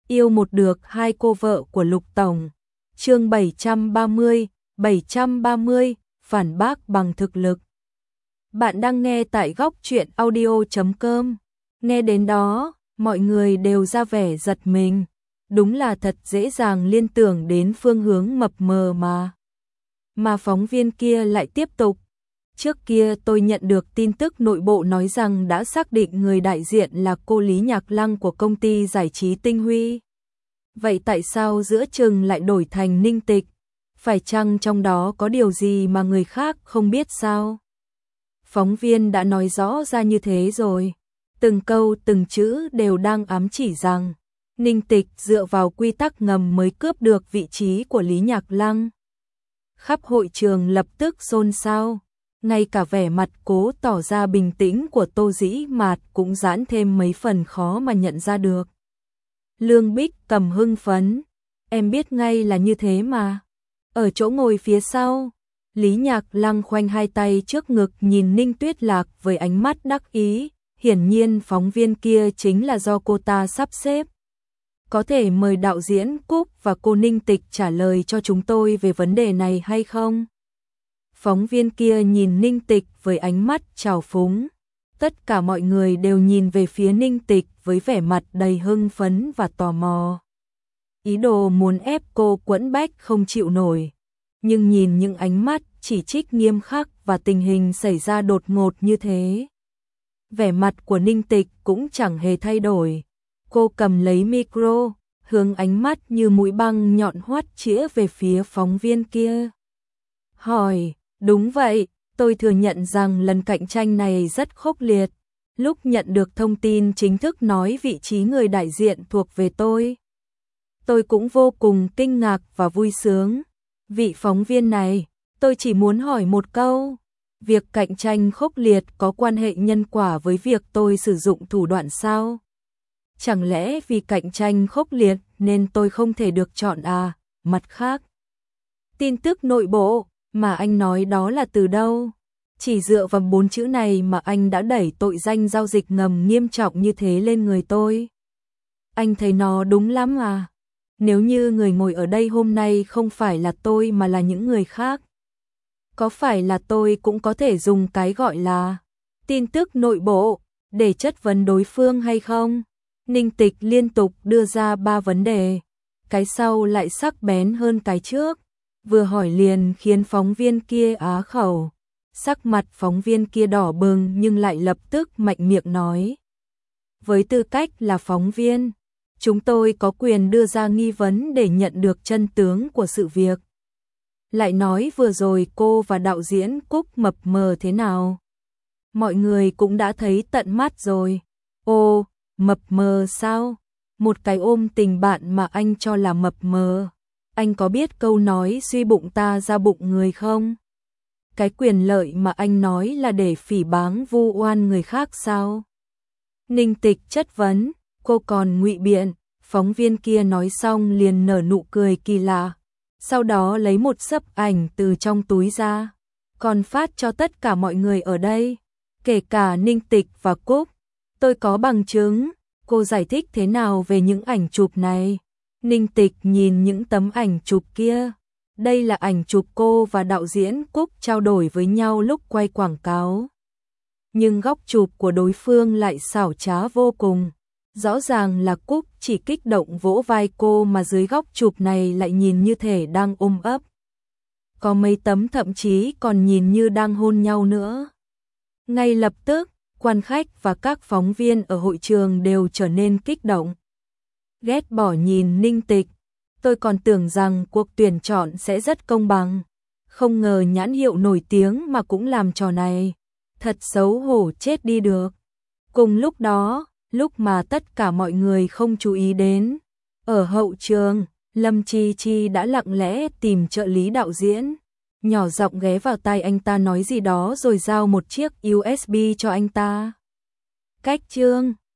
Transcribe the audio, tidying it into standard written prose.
Yêu một được hai cô vợ của Lục Tổng. Chương 730, phản bác bằng thực lực. Bạn đang nghe tại góc truyện audio.com. Nghe đến đó, mọi người đều ra vẻ giật mình. Đúng là thật dễ dàng liên tưởng đến phương hướng mập mờ mà. Mà phóng viên kia lại tiếp tục. Trước kia tôi nhận được tin tức nội bộ nói rằng đã xác định người đại diện là cô Lý Nhạc Lăng của công ty giải trí Tinh Huy. Vậy tại sao giữa chừng lại đổi thành Ninh Tịch? Phải chăng trong đó có điều gì mà người khác không biết sao? Phóng viên đã nói rõ ra như thế rồi. Từng câu từng chữ đều đang ám chỉ rằng Ninh Tịch dựa vào quy tắc ngầm mới cướp được vị trí của Lý Nhạc Lăng. Khắp hội trường lập tức xôn xao. Ngay cả vẻ mặt cố tỏ ra bình tĩnh của Tô Dĩ Mạt cũng giãn thêm mấy phần khó mà nhận ra được. Lương Bích Cầm hưng phấn. Em biết ngay là như thế mà. Ở chỗ ngồi phía sau, Lý Nhạc Lăng khoanh hai tay trước ngực nhìn Ninh Tuyết Lạc với ánh mắt đắc ý. Hiển nhiên phóng viên kia chính là do cô ta sắp xếp. Có thể mời đạo diễn Cúc và cô Ninh Tịch trả lời cho chúng tôi về vấn đề này hay không? Phóng viên kia nhìn Ninh Tịch với ánh mắt trào phúng. Tất cả mọi người đều nhìn về phía Ninh Tịch với vẻ mặt đầy hưng phấn và tò mò. Ý đồ muốn ép cô quẫn bách không chịu nổi. Nhưng nhìn những ánh mắt chỉ trích nghiêm khắc và tình hình xảy ra đột ngột như thế, vẻ mặt của Ninh Tịch cũng chẳng hề thay đổi. Cô cầm lấy micro, hướng ánh mắt như mũi băng nhọn hoắt chĩa về phía phóng viên kia. Hỏi, đúng vậy, tôi thừa nhận rằng lần cạnh tranh này rất khốc liệt. Lúc nhận được thông tin chính thức nói vị trí người đại diện thuộc về tôi cũng vô cùng kinh ngạc và vui sướng. Vị phóng viên này, tôi chỉ muốn hỏi một câu. Việc cạnh tranh khốc liệt có quan hệ nhân quả với việc tôi sử dụng thủ đoạn sao? Chẳng lẽ vì cạnh tranh khốc liệt nên tôi không thể được chọn à? Mặt khác, tin tức nội bộ mà anh nói đó là từ đâu? Chỉ dựa vào 4 chữ này mà anh đã đẩy tội danh giao dịch ngầm nghiêm trọng như thế lên người tôi. Anh thấy nó đúng lắm à? Nếu như người ngồi ở đây hôm nay không phải là tôi mà là những người khác, có phải là tôi cũng có thể dùng cái gọi là tin tức nội bộ để chất vấn đối phương hay không? Ninh Tịch liên tục đưa ra 3 vấn đề, cái sau lại sắc bén hơn cái trước, vừa hỏi liền khiến phóng viên kia á khẩu. Sắc mặt phóng viên kia đỏ bừng nhưng lại lập tức mạnh miệng nói. Với tư cách là phóng viên, chúng tôi có quyền đưa ra nghi vấn để nhận được chân tướng của sự việc. Lại nói vừa rồi cô và đạo diễn Cúc mập mờ thế nào? Mọi người cũng đã thấy tận mắt rồi. Ồ, mập mờ sao? Một cái ôm tình bạn mà anh cho là mập mờ. Anh có biết câu nói suy bụng ta ra bụng người không? Cái quyền lợi mà anh nói là để phỉ báng vu oan người khác sao? Ninh Tịch chất vấn, cô còn ngụy biện. Phóng viên kia nói xong liền nở nụ cười kỳ lạ. Sau đó lấy một xấp ảnh từ trong túi ra, còn phát cho tất cả mọi người ở đây, kể cả Ninh Tịch và Cúc. Tôi có bằng chứng. Cô giải thích thế nào về những ảnh chụp này? Ninh Tịch nhìn những tấm ảnh chụp kia. Đây là ảnh chụp cô và đạo diễn Cúc trao đổi với nhau lúc quay quảng cáo. Nhưng góc chụp của đối phương lại xảo trá vô cùng. Rõ ràng là Cúc chỉ kích động vỗ vai cô mà dưới góc chụp này lại nhìn như thể đang ôm ấp. Có mấy tấm thậm chí còn nhìn như đang hôn nhau nữa. Ngay lập tức, quan khách và các phóng viên ở hội trường đều trở nên kích động. Ghét bỏ nhìn Ninh Tịch. Tôi còn tưởng rằng cuộc tuyển chọn sẽ rất công bằng. Không ngờ nhãn hiệu nổi tiếng mà cũng làm trò này. Thật xấu hổ chết đi được. Cùng lúc đó, lúc mà tất cả mọi người không chú ý đến, ở hậu trường, Lâm Chi Chi đã lặng lẽ tìm trợ lý đạo diễn, nhỏ giọng ghé vào tai anh ta nói gì đó rồi giao một chiếc USB cho anh ta. Cách chương